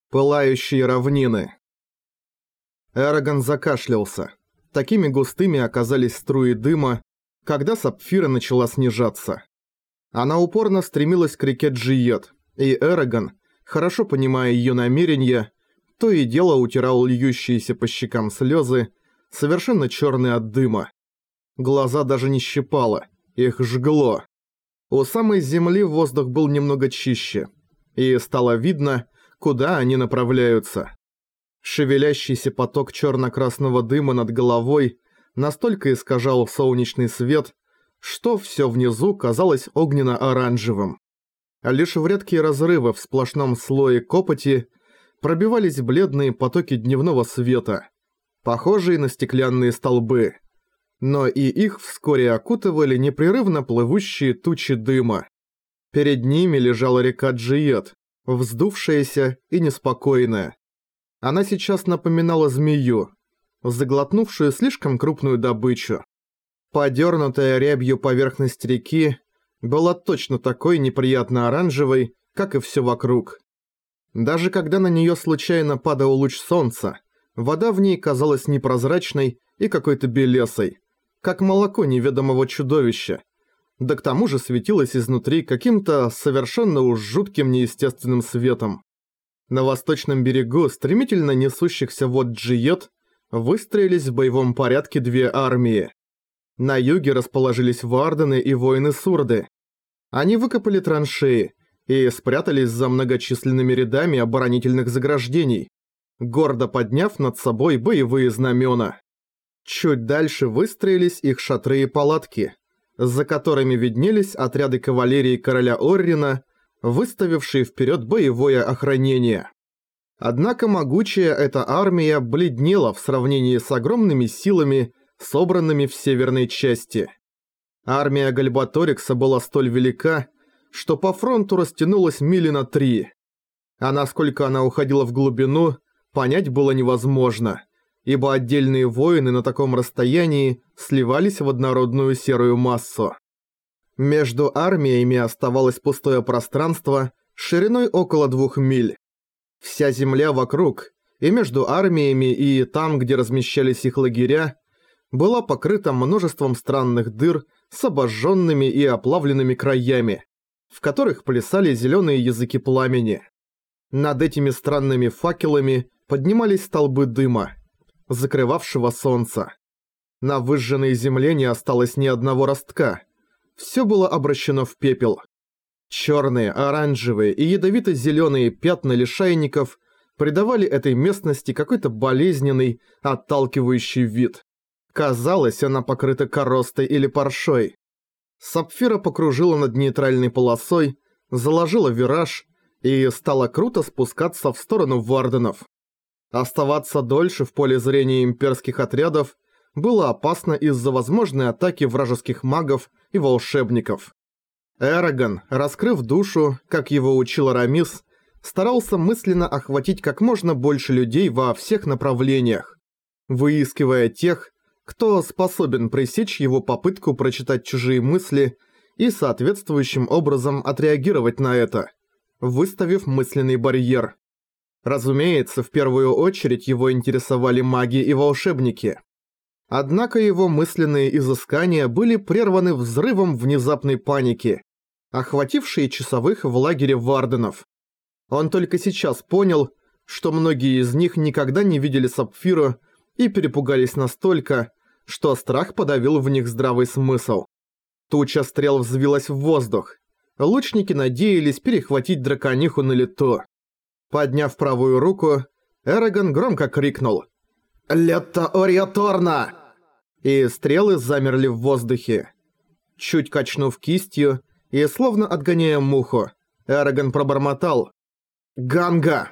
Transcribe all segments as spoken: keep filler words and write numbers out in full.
Пылающие равнины. Эрагон закашлялся. Такими густыми оказались струи дыма, когда Сапфира начала снижаться. Она упорно стремилась к реке Джиет, и Эрагон, хорошо понимая ее намерения, то и дело утирал льющиеся по щекам слезы, совершенно черные от дыма. Глаза даже не щипало, их жгло. У самой земли воздух был немного чище, и стало видно, куда они направляются. Шевелящийся поток черно-красного дыма над головой настолько искажал солнечный свет, что все внизу казалось огненно-оранжевым. Лишь в редкие разрывы в сплошном слое копоти пробивались бледные потоки дневного света, похожие на стеклянные столбы. Но и их вскоре окутывали непрерывно плывущие тучи дыма. Перед ними лежала река Джиет, вздувшаяся и неспокойная. Она сейчас напоминала змею, заглотнувшую слишком крупную добычу. Подернутая рябью поверхность реки была точно такой неприятно оранжевой, как и все вокруг. Даже когда на нее случайно падал луч солнца, вода в ней казалась непрозрачной и какой-то белесой, как молоко неведомого чудовища. Да к тому же светилась изнутри каким-то совершенно уж жутким неестественным светом. На восточном берегу стремительно несущихся вод Джиет выстроились в боевом порядке две армии. На юге расположились вардены и воины-сурды. Они выкопали траншеи и спрятались за многочисленными рядами оборонительных заграждений, гордо подняв над собой боевые знамена. Чуть дальше выстроились их шатры и палатки, за которыми виднелись отряды кавалерии короля Оррина, выставившие вперед боевое охранение. Однако могучая эта армия бледнела в сравнении с огромными силами, собранными в северной части. Армия Гальбаторикса была столь велика, что по фронту растянулась мили на три. А насколько она уходила в глубину, понять было невозможно, ибо отдельные воины на таком расстоянии сливались в однородную серую массу. Между армиями оставалось пустое пространство шириной около двух миль. Вся земля вокруг, и между армиями, и там, где размещались их лагеря, была покрыта множеством странных дыр с обожженными и оплавленными краями, в которых плясали зеленые языки пламени. Над этими странными факелами поднимались столбы дыма, закрывавшего солнце. На выжженной земле не осталось ни одного ростка. Все было обращено в пепел. Черные, оранжевые и ядовито-зеленые пятна лишайников придавали этой местности какой-то болезненный, отталкивающий вид. Казалось, она покрыта коростой или паршой. Сапфира покружила над нейтральной полосой, заложила вираж и стала круто спускаться в сторону варденов. Оставаться дольше в поле зрения имперских отрядов было опасно из-за возможной атаки вражеских магов и волшебников. Эрагон, раскрыв душу, как его учил Арамис, старался мысленно охватить как можно больше людей во всех направлениях, выискивая тех, кто способен пресечь его попытку прочитать чужие мысли и соответствующим образом отреагировать на это, выставив мысленный барьер. Разумеется, в первую очередь его интересовали маги и волшебники. Однако его мысленные изыскания были прерваны взрывом внезапной паники, охватившей часовых в лагере варденов. Он только сейчас понял, что многие из них никогда не видели Сапфиру и перепугались настолько, что страх подавил в них здравый смысл. Туча стрел взвилась в воздух. Лучники надеялись перехватить дракониху на лету. Подняв правую руку, Эрагон громко крикнул «Летто Ориаторна!» И стрелы замерли в воздухе. Чуть качнув кистью и словно отгоняя муху, Эрагон пробормотал «Ганга!»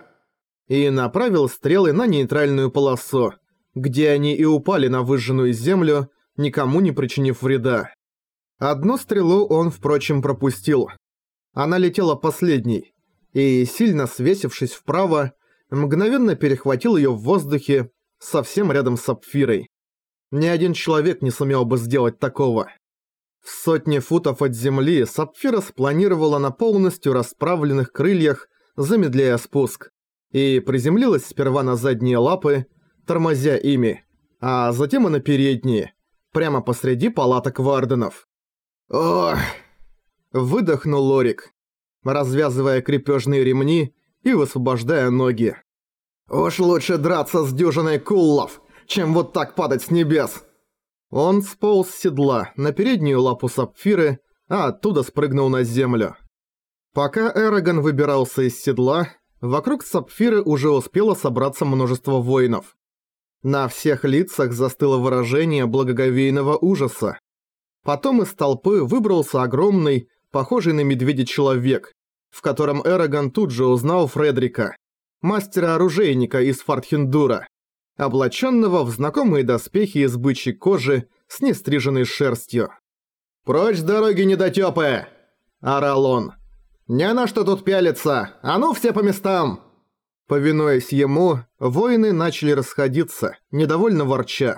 и направил стрелы на нейтральную полосу, где они и упали на выжженную землю, никому не причинив вреда. Одну стрелу он, впрочем, пропустил. Она летела последней, и, сильно свесившись вправо, мгновенно перехватил ее в воздухе совсем рядом с Сапфирой. Ни один человек не сумел бы сделать такого. В сотне футов от земли Сапфира спланировала на полностью расправленных крыльях, замедляя спуск, и приземлилась сперва на задние лапы, тормозя ими, а затем и на передние, прямо посреди палаток варденов. «Ох!» – выдохнул Лорик, развязывая крепежные ремни и высвобождая ноги. «Уж лучше драться с дюжиной куллов, чем вот так падать с небес!» Он сполз с седла на переднюю лапу Сапфиры, а оттуда спрыгнул на землю. Пока Эрагон выбирался из седла, вокруг Сапфиры уже успело собраться множество воинов. На всех лицах застыло выражение благоговейного ужаса. Потом из толпы выбрался огромный, похожий на медведя человек, в котором Эрагон тут же узнал Фредрика, мастера-оружейника из Фартхендура, облаченного в знакомые доспехи из бычьей кожи с нестриженной шерстью. «Прочь с дороги, недотёпы!» – орал он. «Не на что тут пялиться! А ну все по местам!» Повинуясь ему, воины начали расходиться, недовольно ворча.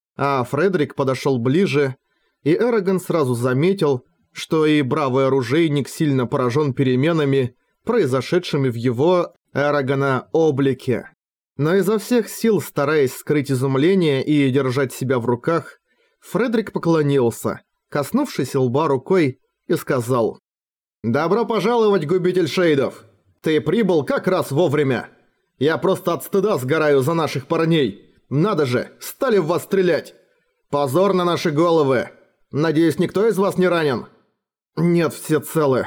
А Фредрик подошёл ближе, и Эрагон сразу заметил, что и бравый оружейник сильно поражён переменами, произошедшими в его, Эрагона, облике. Но изо всех сил, стараясь скрыть изумление и держать себя в руках, Фредрик поклонился, коснувшись лба рукой, и сказал: «Добро пожаловать, губитель шейдов! Ты прибыл как раз вовремя! Я просто от стыда сгораю за наших парней! Надо же, стали в вас стрелять! Позор на наши головы! Надеюсь, никто из вас не ранен?» «Нет, все целы».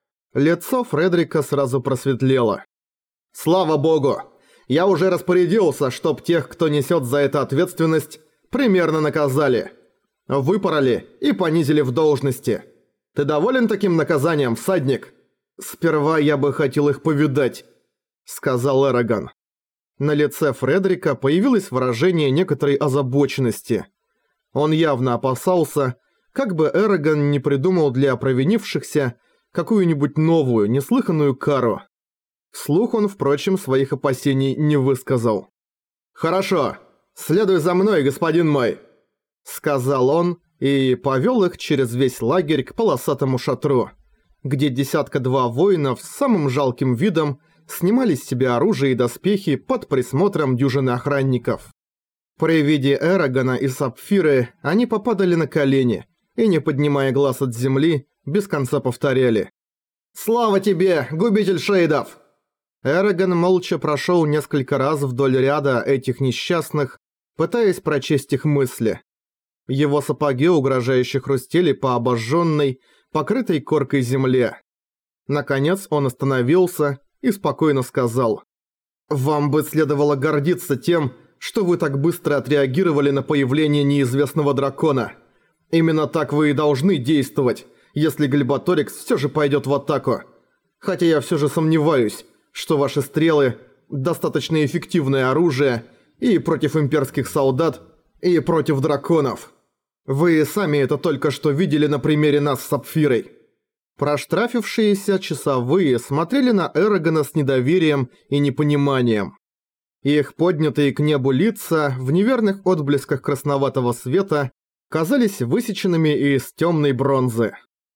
Лицо Фредрика сразу просветлело. «Слава богу! Я уже распорядился, чтоб тех, кто несет за это ответственность, примерно наказали. Выпороли и понизили в должности. Ты доволен таким наказанием, всадник?» «Сперва я бы хотел их повидать», — сказал Эрагон. На лице Фредрика появилось выражение некоторой озабоченности. Он явно опасался, как бы Эрагон не придумал для провинившихся какую-нибудь новую, неслыханную кару. Вслух он, впрочем, своих опасений не высказал. «Хорошо, следуй за мной, господин мой», — сказал он и повел их через весь лагерь к полосатому шатру, где десятка-два воинов с самым жалким видом снимали с себя оружие и доспехи под присмотром дюжины охранников. При виде Эрагона и Сапфиры они попадали на колени и, не поднимая глаз от земли, без конца повторяли: «Слава тебе, губитель шейдов!» Эрагон молча прошел несколько раз вдоль ряда этих несчастных, пытаясь прочесть их мысли. Его сапоги угрожающе хрустели по обожженной, покрытой коркой земле. Наконец он остановился и спокойно сказал: «Вам бы следовало гордиться тем, что вы так быстро отреагировали на появление неизвестного дракона. Именно так вы и должны действовать, если Глиботорикс все же пойдет в атаку. Хотя я все же сомневаюсь, что ваши стрелы – достаточно эффективное оружие и против имперских солдат, и против драконов. Вы сами это только что видели на примере нас с Сапфирой». Проштрафившиеся часовые смотрели на Эрагона с недоверием и непониманием. Их поднятые к небу лица в неверных отблесках красноватого света казались высеченными из темной бронзы.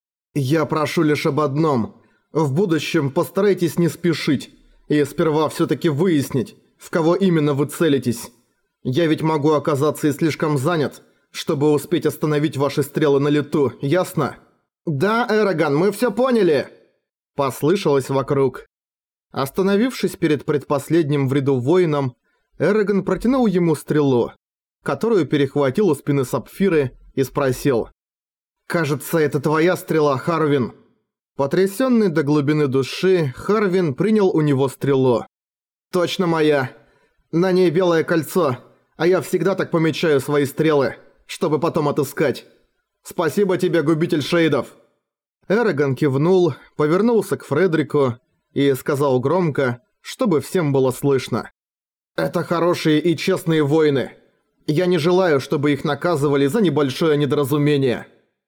«Я прошу лишь об одном. В будущем постарайтесь не спешить и сперва все-таки выяснить, в кого именно вы целитесь. Я ведь могу оказаться и слишком занят, чтобы успеть остановить ваши стрелы на лету, ясно?» «Да, Эрагон, мы все поняли!» Послышалось вокруг. Остановившись перед предпоследним в ряду воином, Эрагон протянул ему стрелу, которую перехватил у спины Сапфиры, и спросил: «Кажется, это твоя стрела, Харвин». Потрясенный до глубины души, Харвин принял у него стрелу. «Точно моя. На ней белое кольцо, а я всегда так помечаю свои стрелы, чтобы потом отыскать. Спасибо тебе, губитель шейдов». Эрагон кивнул, повернулся к Фредрику и сказал громко, чтобы всем было слышно: «Это хорошие и честные воины. Я не желаю, чтобы их наказывали за небольшое недоразумение.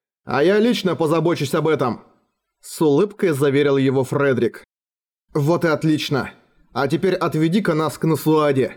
А я лично позабочусь об этом», — с улыбкой заверил его Фредрик. «Вот и отлично. А теперь отведи-ка нас к Насуаде».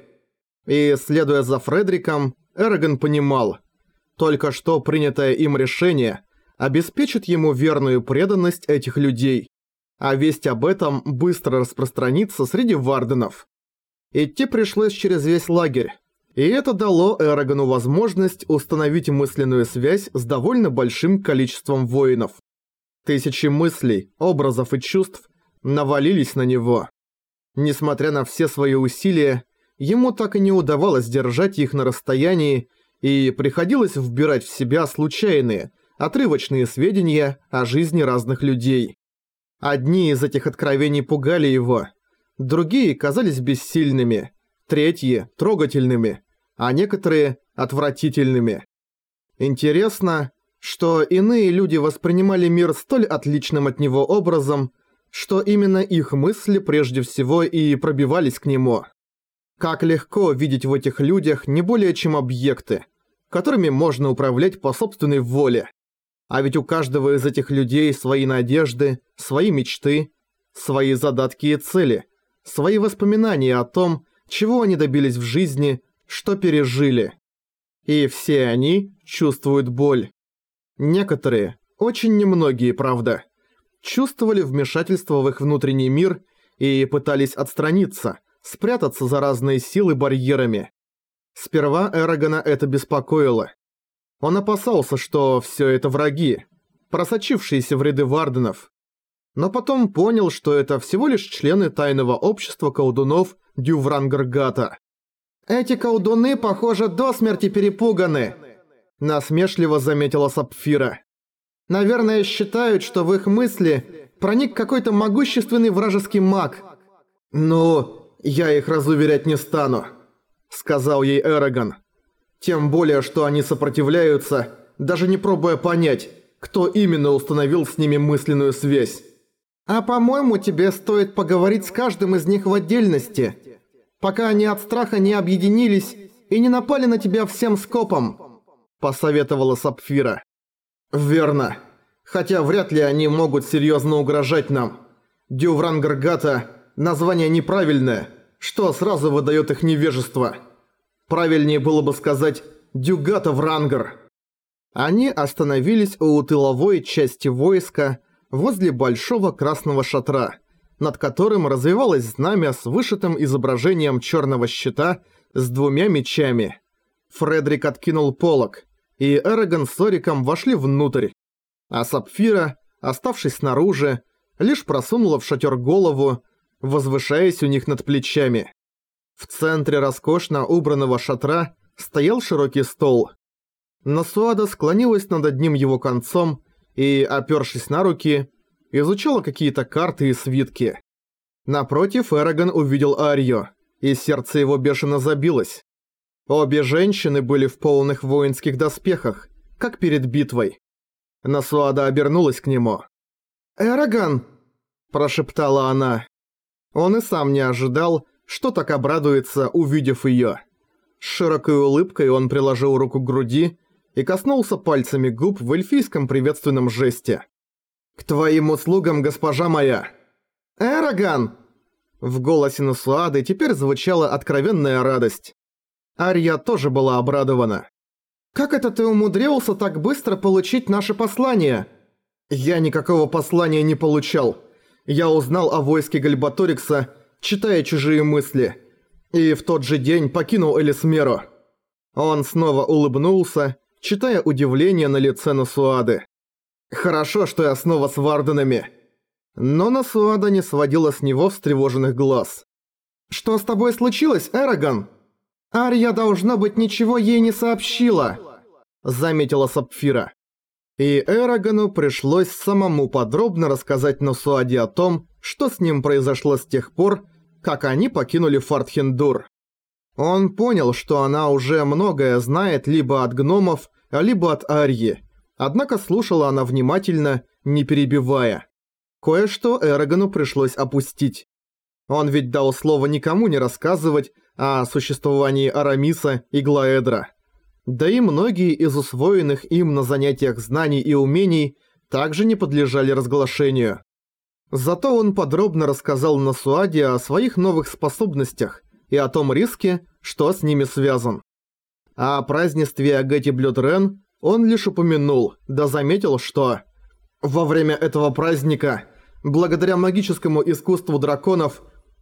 И, следуя за Фредриком, Эрагон понимал, только что принятое им решение обеспечит ему верную преданность этих людей, а весть об этом быстро распространится среди варденов. Идти пришлось через весь лагерь. И это дало Эрагону возможность установить мысленную связь с довольно большим количеством воинов. Тысячи мыслей, образов и чувств навалились на него. Несмотря на все свои усилия, ему так и не удавалось держать их на расстоянии, и приходилось вбирать в себя случайные, отрывочные сведения о жизни разных людей. Одни из этих откровений пугали его, другие казались бессильными, третьи – трогательными, а некоторые – отвратительными. Интересно, что иные люди воспринимали мир столь отличным от него образом, что именно их мысли прежде всего и пробивались к нему. Как легко видеть в этих людях не более чем объекты, которыми можно управлять по собственной воле. А ведь у каждого из этих людей свои надежды, свои мечты, свои задатки и цели, свои воспоминания о том, чего они добились в жизни, что пережили. И все они чувствуют боль. Некоторые, очень немногие, правда, чувствовали вмешательство в их внутренний мир и пытались отстраниться, спрятаться за разные силы барьерами. Сперва Эрагона это беспокоило. Он опасался, что все это враги, просочившиеся в ряды варденов. Но потом понял, что это всего лишь члены тайного общества колдунов Дюврангаргата. «Эти колдуны, похоже, до смерти перепуганы», – насмешливо заметила Сапфира. «Наверное, считают, что в их мысли проник какой-то могущественный вражеский маг». «Ну, я их разуверять не стану», – сказал ей Эрагон. «Тем более, что они сопротивляются, даже не пробуя понять, кто именно установил с ними мысленную связь». «А по-моему, тебе стоит поговорить с каждым из них в отдельности, пока они от страха не объединились и не напали на тебя всем скопом», – посоветовала Сапфира. «Верно. Хотя вряд ли они могут серьезно угрожать нам. Дюврангаргата – название неправильное, что сразу выдает их невежество. Правильнее было бы сказать «Дюгата-Врангар». Они остановились у тыловой части войска возле большого красного шатра, над которым развивалось знамя с вышитым изображением черного щита с двумя мечами. Фредрик откинул полог, и Эрагон с Ориком вошли внутрь, а Сапфира, оставшись снаружи, лишь просунула в шатер голову, возвышаясь у них над плечами. В центре роскошно убранного шатра стоял широкий стол. Насуада склонилась над одним его концом и, опёршись на руки, изучала какие-то карты и свитки. Напротив Эрагон увидел Арью, и сердце его бешено забилось. Обе женщины были в полных воинских доспехах, как перед битвой. Насуада обернулась к нему. «Эрагон!» – прошептала она. Он и сам не ожидал, что так обрадуется, увидев её. С широкой улыбкой он приложил руку к груди и коснулся пальцами губ в эльфийском приветственном жесте. «К твоим услугам, госпожа моя!» «Эрагон!» В голосе Насуады теперь звучала откровенная радость. Ария тоже была обрадована. «Как это ты умудрился так быстро получить наше послание?» «Я никакого послания не получал. Я узнал о войске Гальбаторикса, читая чужие мысли, и в тот же день покинул Элисмеру». Он снова улыбнулся, читая удивление на лице Насуады. «Хорошо, что я снова с варденами». Но Насуада не сводила с него встревоженных глаз. «Что с тобой случилось, Эрагон?» «Ария, должно быть, ничего ей не сообщила», — заметила Сапфира. И Эрагону пришлось самому подробно рассказать Насуаде о том, что с ним произошло с тех пор, как они покинули Фартхендур. Он понял, что она уже многое знает либо от гномов, либо от Арьи, однако слушала она внимательно, не перебивая. Кое-что Эрагону пришлось опустить. Он ведь дал слово никому не рассказывать о существовании Арамиса и Глаэдра. Да и многие из усвоенных им на занятиях знаний и умений также не подлежали разглашению. Зато он подробно рассказал Насуаде о своих новых способностях и о том риске, что с ними связан. А о празднестве Агати Блюдрен он лишь упомянул, да заметил, что во время этого праздника, благодаря магическому искусству драконов,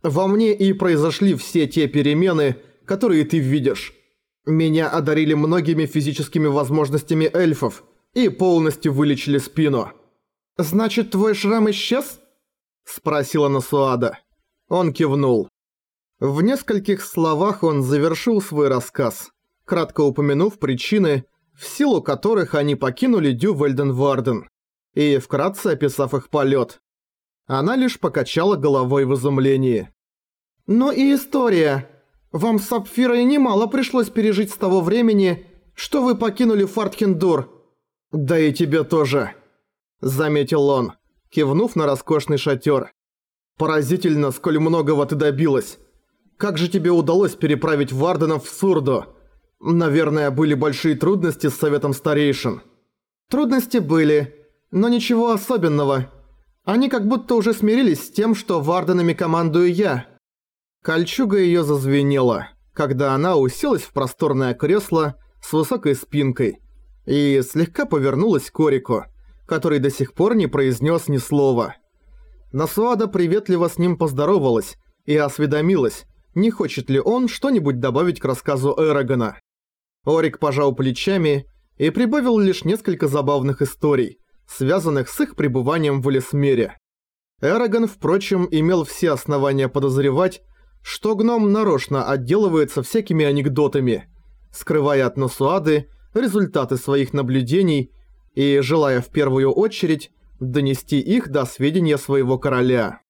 Во мне и произошли все те перемены, которые ты видишь. Меня одарили многими физическими возможностями эльфов и полностью вылечили спину». «Значит, твой шрам исчез?» – спросила Насуада. Он кивнул. В нескольких словах он завершил свой рассказ, кратко упомянув причины, в силу которых они покинули Дювальден-Варден, и вкратце описав их полет. Она лишь покачала головой в изумлении. «Ну и история. Вам с Сапфирой немало пришлось пережить с того времени, что вы покинули Фартхендур». «Да и тебе тоже», — заметил он, кивнув на роскошный шатер. «Поразительно, сколь многого ты добилась. Как же тебе удалось переправить Варденов в Сурду? Наверное, были большие трудности с Советом Старейшин». «Трудности были, но ничего особенного. Они как будто уже смирились с тем, что Варденами командую я». Кольчуга её зазвенела, когда она уселась в просторное кресло с высокой спинкой и слегка повернулась к Орику, который до сих пор не произнес ни слова. Насуада приветливо с ним поздоровалась и осведомилась, не хочет ли он что-нибудь добавить к рассказу Эрагона. Орик пожал плечами и прибавил лишь несколько забавных историй, связанных с их пребыванием в Элисмере. Эрагон, впрочем, имел все основания подозревать, что гном нарочно отделывается всякими анекдотами, скрывая от Насуады результаты своих наблюдений и желая в первую очередь донести их до сведения своего короля.